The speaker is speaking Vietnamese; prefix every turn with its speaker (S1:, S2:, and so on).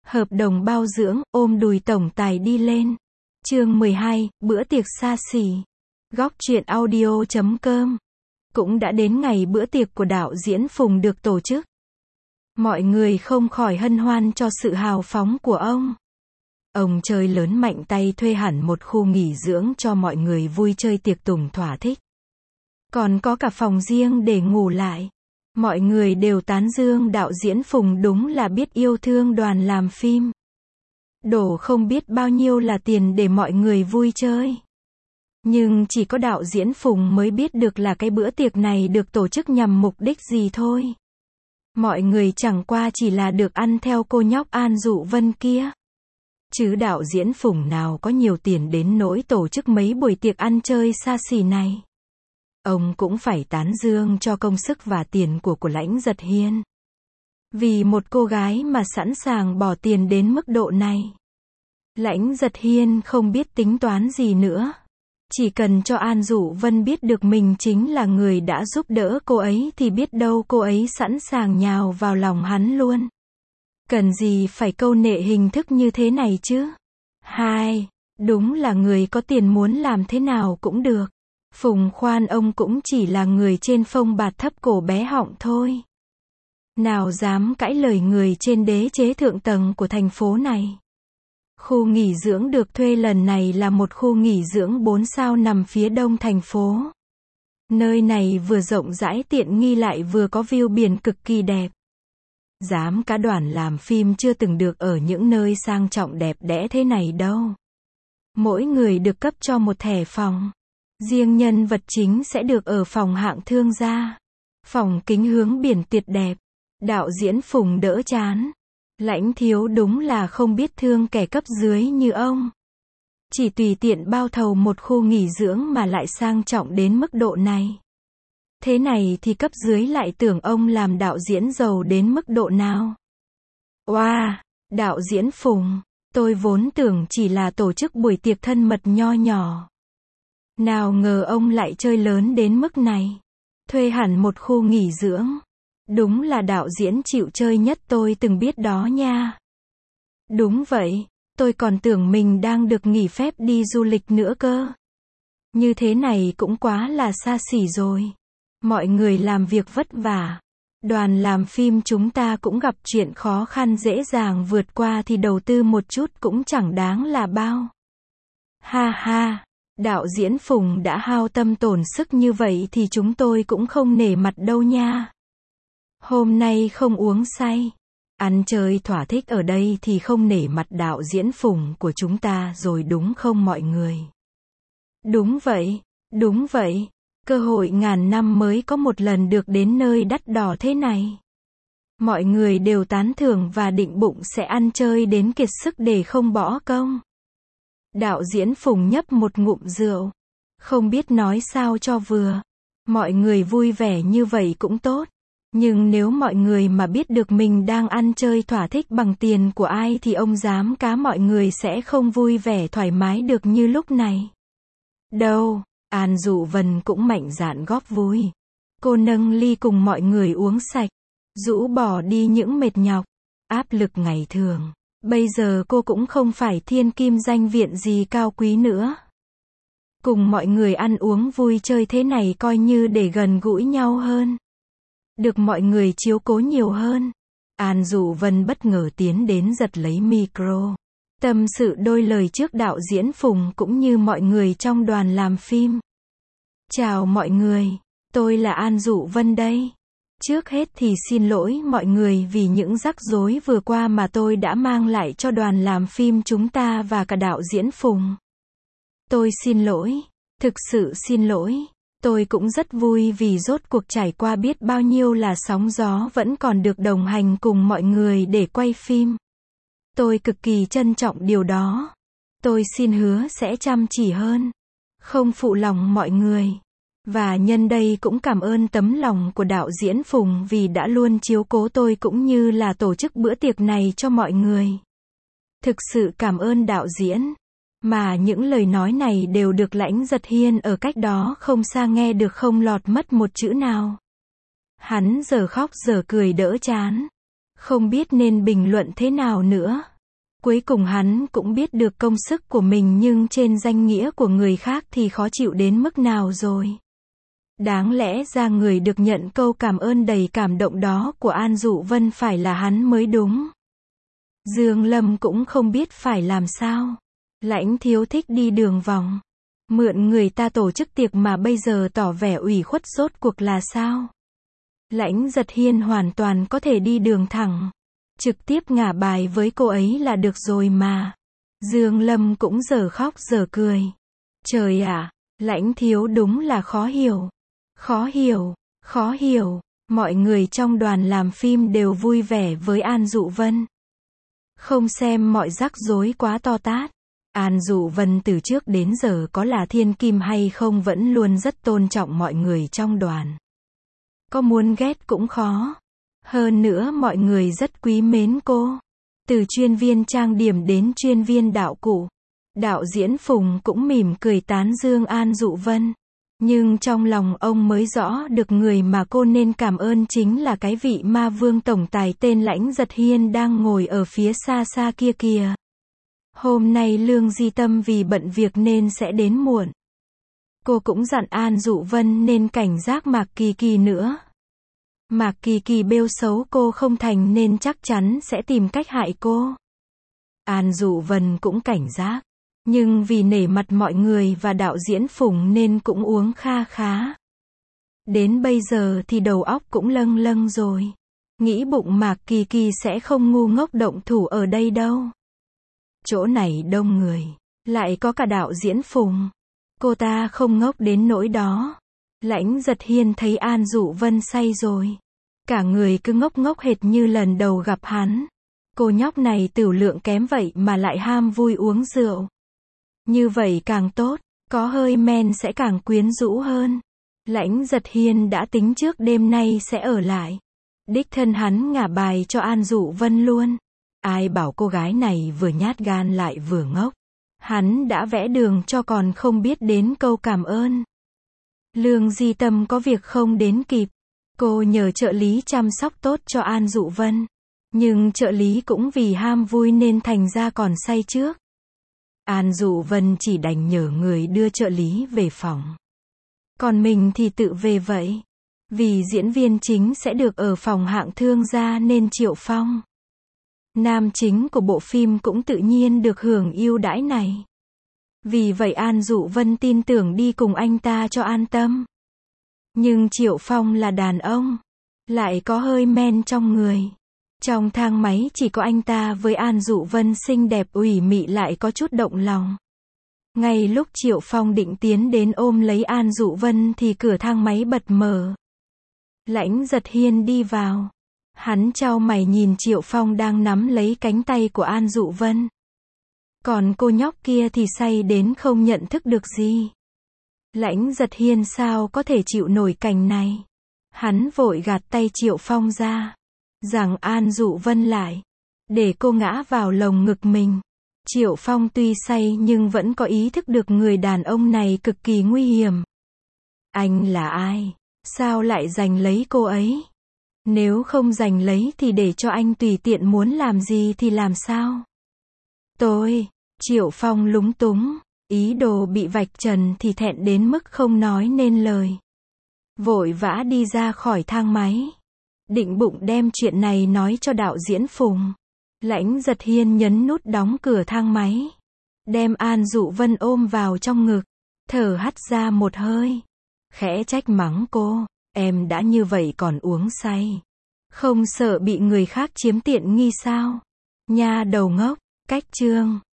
S1: Hợp đồng bao dưỡng, ôm đùi tổng tài đi lên. Chương 12, bữa tiệc xa xỉ. Góc truyện audio.com. Cũng đã đến ngày bữa tiệc của đạo diễn Phùng được tổ chức. Mọi người không khỏi hân hoan cho sự hào phóng của ông. Ông chơi lớn mạnh tay thuê hẳn một khu nghỉ dưỡng cho mọi người vui chơi tiệc tùng thỏa thích. Còn có cả phòng riêng để ngủ lại. Mọi người đều tán dương đạo diễn Phùng đúng là biết yêu thương đoàn làm phim. Đổ không biết bao nhiêu là tiền để mọi người vui chơi. Nhưng chỉ có đạo diễn Phùng mới biết được là cái bữa tiệc này được tổ chức nhằm mục đích gì thôi. Mọi người chẳng qua chỉ là được ăn theo cô nhóc An Dụ Vân kia. Chứ đạo diễn Phùng nào có nhiều tiền đến nỗi tổ chức mấy buổi tiệc ăn chơi xa xỉ này. Ông cũng phải tán dương cho công sức và tiền của Lãnh Giật Hiên. Vì một cô gái mà sẵn sàng bỏ tiền đến mức độ này. Lãnh Giật Hiên không biết tính toán gì nữa. Chỉ cần cho An Dụ Vân biết được mình chính là người đã giúp đỡ cô ấy thì biết đâu cô ấy sẵn sàng nhào vào lòng hắn luôn. Cần gì phải câu nệ hình thức như thế này chứ? Đúng là người có tiền muốn làm thế nào cũng được. Phùng khoan ông cũng chỉ là người trên phông bạt thấp cổ bé họng thôi. Nào dám cãi lời người trên đế chế thượng tầng của thành phố này. Khu nghỉ dưỡng được thuê lần này là một khu nghỉ dưỡng 4 sao nằm phía đông thành phố. Nơi này vừa rộng rãi tiện nghi lại vừa có view biển cực kỳ đẹp. Dám cá đoàn làm phim chưa từng được ở những nơi sang trọng đẹp đẽ thế này đâu. Mỗi người được cấp cho một thẻ phòng. Riêng nhân vật chính sẽ được ở phòng hạng thương gia. Phòng kính hướng biển tuyệt đẹp. Đạo diễn Phùng đỡ chán. Lãnh thiếu đúng là không biết thương kẻ cấp dưới như ông. Chỉ tùy tiện bao thầu một khu nghỉ dưỡng mà lại sang trọng đến mức độ này. Thế này thì cấp dưới lại tưởng ông làm đạo diễn giàu đến mức độ nào. Wow, đạo diễn Phùng, tôi vốn tưởng chỉ là tổ chức buổi tiệc thân mật nho nhỏ. Nào ngờ ông lại chơi lớn đến mức này. Thuê hẳn một khu nghỉ dưỡng. Đúng là đạo diễn chịu chơi nhất tôi từng biết đó nha. Đúng vậy, tôi còn tưởng mình đang được nghỉ phép đi du lịch nữa cơ. Như thế này cũng quá là xa xỉ rồi. Mọi người làm việc vất vả. Đoàn làm phim chúng ta cũng gặp chuyện khó khăn dễ dàng vượt qua thì đầu tư một chút cũng chẳng đáng là bao. Ha ha, đạo diễn Phùng đã hao tâm tổn sức như vậy thì chúng tôi cũng không nể mặt đâu nha. Hôm nay không uống say, ăn chơi thỏa thích ở đây thì không nể mặt đạo diễn Phùng của chúng ta rồi đúng không mọi người? Đúng vậy, cơ hội ngàn năm mới có một lần được đến nơi đắt đỏ thế này. Mọi người đều tán thưởng và định bụng sẽ ăn chơi đến kiệt sức để không bỏ công. Đạo diễn Phùng nhấp một ngụm rượu, không biết nói sao cho vừa. Mọi người vui vẻ như vậy cũng tốt. Nhưng nếu mọi người mà biết được mình đang ăn chơi thỏa thích bằng tiền của ai thì ông dám cá mọi người sẽ không vui vẻ thoải mái được như lúc này. Đâu, An Dụ Vân cũng mạnh dạn góp vui. Cô nâng ly cùng mọi người uống sạch, rũ bỏ đi những mệt nhọc, áp lực ngày thường. Bây giờ cô cũng không phải thiên kim danh viện gì cao quý nữa. Cùng mọi người ăn uống vui chơi thế này coi như để gần gũi nhau hơn. Được mọi người chiếu cố nhiều hơn. An Dụ Vân bất ngờ tiến đến giật lấy micro. Tâm sự đôi lời trước đạo diễn Phùng cũng như mọi người trong đoàn làm phim. Chào mọi người, tôi là An Dụ Vân đây. Trước hết thì xin lỗi mọi người vì những rắc rối vừa qua mà tôi đã mang lại cho đoàn làm phim chúng ta và cả đạo diễn Phùng. Tôi xin lỗi, thực sự xin lỗi. Tôi cũng rất vui vì rốt cuộc trải qua biết bao nhiêu là sóng gió vẫn còn được đồng hành cùng mọi người để quay phim. Tôi cực kỳ trân trọng điều đó. Tôi xin hứa sẽ chăm chỉ hơn, không phụ lòng mọi người. Và nhân đây cũng cảm ơn tấm lòng của đạo diễn Phùng vì đã luôn chiếu cố tôi cũng như là tổ chức bữa tiệc này cho mọi người. Thực sự cảm ơn đạo diễn. Mà những lời nói này đều được Lãnh Giật Hiên ở cách đó không xa nghe được không lọt mất một chữ nào. Hắn giờ khóc giờ cười đỡ chán. Không biết nên bình luận thế nào nữa. Cuối cùng hắn cũng biết được công sức của mình nhưng trên danh nghĩa của người khác thì khó chịu đến mức nào rồi. Đáng lẽ ra người được nhận câu cảm ơn đầy cảm động đó của An Dụ Vân phải là hắn mới đúng. Dương Lâm cũng không biết phải làm sao. Lãnh Thiếu thích đi đường vòng. Mượn người ta tổ chức tiệc mà bây giờ tỏ vẻ ủy khuất rốt cuộc là sao? Lãnh Giật Hiên hoàn toàn có thể đi đường thẳng. Trực tiếp ngả bài với cô ấy là được rồi mà. Dương Lâm cũng giờ khóc giờ cười. Trời ạ, Lãnh Thiếu đúng là khó hiểu. Khó hiểu, khó hiểu. Mọi người trong đoàn làm phim đều vui vẻ với An Dụ Vân. Không xem mọi rắc rối quá to tát. An Dụ Vân từ trước đến giờ có là thiên kim hay không vẫn luôn rất tôn trọng mọi người trong đoàn. Có muốn ghét cũng khó. Hơn nữa mọi người rất quý mến cô. Từ chuyên viên trang điểm đến chuyên viên đạo cụ. Đạo diễn Phùng cũng mỉm cười tán dương An Dụ Vân. Nhưng trong lòng ông mới rõ được người mà cô nên cảm ơn chính là cái vị ma vương tổng tài tên Lãnh Giật Hiên đang ngồi ở phía xa xa kia kìa. Hôm nay Lương Di Tâm vì bận việc nên sẽ đến muộn. Cô cũng dặn An Dụ Vân nên cảnh giác Mạc Kỳ Kỳ nữa. Mạc Kỳ Kỳ bêu xấu cô không thành nên chắc chắn sẽ tìm cách hại cô. An Dụ Vân cũng cảnh giác. Nhưng vì nể mặt mọi người và đạo diễn Phùng nên cũng uống kha khá. Đến bây giờ thì đầu óc cũng lâng lâng rồi. Nghĩ bụng Mạc Kỳ Kỳ sẽ không ngu ngốc động thủ ở đây đâu. Chỗ này đông người. Lại có cả đạo diễn Phùng. Cô ta không ngốc đến nỗi đó. Lãnh Giật Hiên thấy An Dụ Vân say rồi. Cả người cứ ngốc ngốc hệt như lần đầu gặp hắn. Cô nhóc này tửu lượng kém vậy mà lại ham vui uống rượu. Như vậy càng tốt, có hơi men sẽ càng quyến rũ hơn. Lãnh Giật Hiên đã tính trước đêm nay sẽ ở lại. Đích thân hắn ngả bài cho An Dụ Vân luôn. Ai bảo cô gái này vừa nhát gan lại vừa ngốc. Hắn đã vẽ đường cho còn không biết đến câu cảm ơn. Lương Di Tâm có việc không đến kịp. Cô nhờ trợ lý chăm sóc tốt cho An Dụ Vân. Nhưng trợ lý cũng vì ham vui nên thành ra còn say trước. An Dụ Vân chỉ đành nhờ người đưa trợ lý về phòng. Còn mình thì tự về vậy. Vì diễn viên chính sẽ được ở phòng hạng thương gia nên Triệu Phong, nam chính của bộ phim, cũng tự nhiên được hưởng ưu đãi này. Vì vậy An Dụ Vân tin tưởng đi cùng anh ta cho an tâm. Nhưng Triệu Phong là đàn ông, lại có hơi men trong người. Trong thang máy chỉ có anh ta với An Dụ Vân xinh đẹp ủy mị lại có chút động lòng. Ngay lúc Triệu Phong định tiến đến ôm lấy An Dụ Vân thì cửa thang máy bật mở. Lãnh Giật Hiên đi vào. Hắn chau mày nhìn Triệu Phong đang nắm lấy cánh tay của An Dụ Vân. Còn cô nhóc kia thì say đến không nhận thức được gì. Lãnh Giật Hiên sao có thể chịu nổi cảnh này. Hắn vội gạt tay Triệu Phong ra. Rằng An Dụ Vân lại. Để cô ngã vào lồng ngực mình. Triệu Phong tuy say nhưng vẫn có ý thức được người đàn ông này cực kỳ nguy hiểm. Anh là ai? Sao lại giành lấy cô ấy? Nếu không giành lấy thì để cho anh tùy tiện muốn làm gì thì làm sao? Triệu Phong lúng túng. Ý đồ bị vạch trần thì thẹn đến mức không nói nên lời. Vội vã đi ra khỏi thang máy. Định bụng đem chuyện này nói cho đạo diễn Phùng. Lãnh Giật Hiên nhấn nút đóng cửa thang máy. Đem An Dụ Vân ôm vào trong ngực. Thở hắt ra một hơi. Khẽ trách mắng cô. Em đã như vậy còn uống say. Không sợ bị người khác chiếm tiện nghi sao? Nha đầu ngốc. Cách chương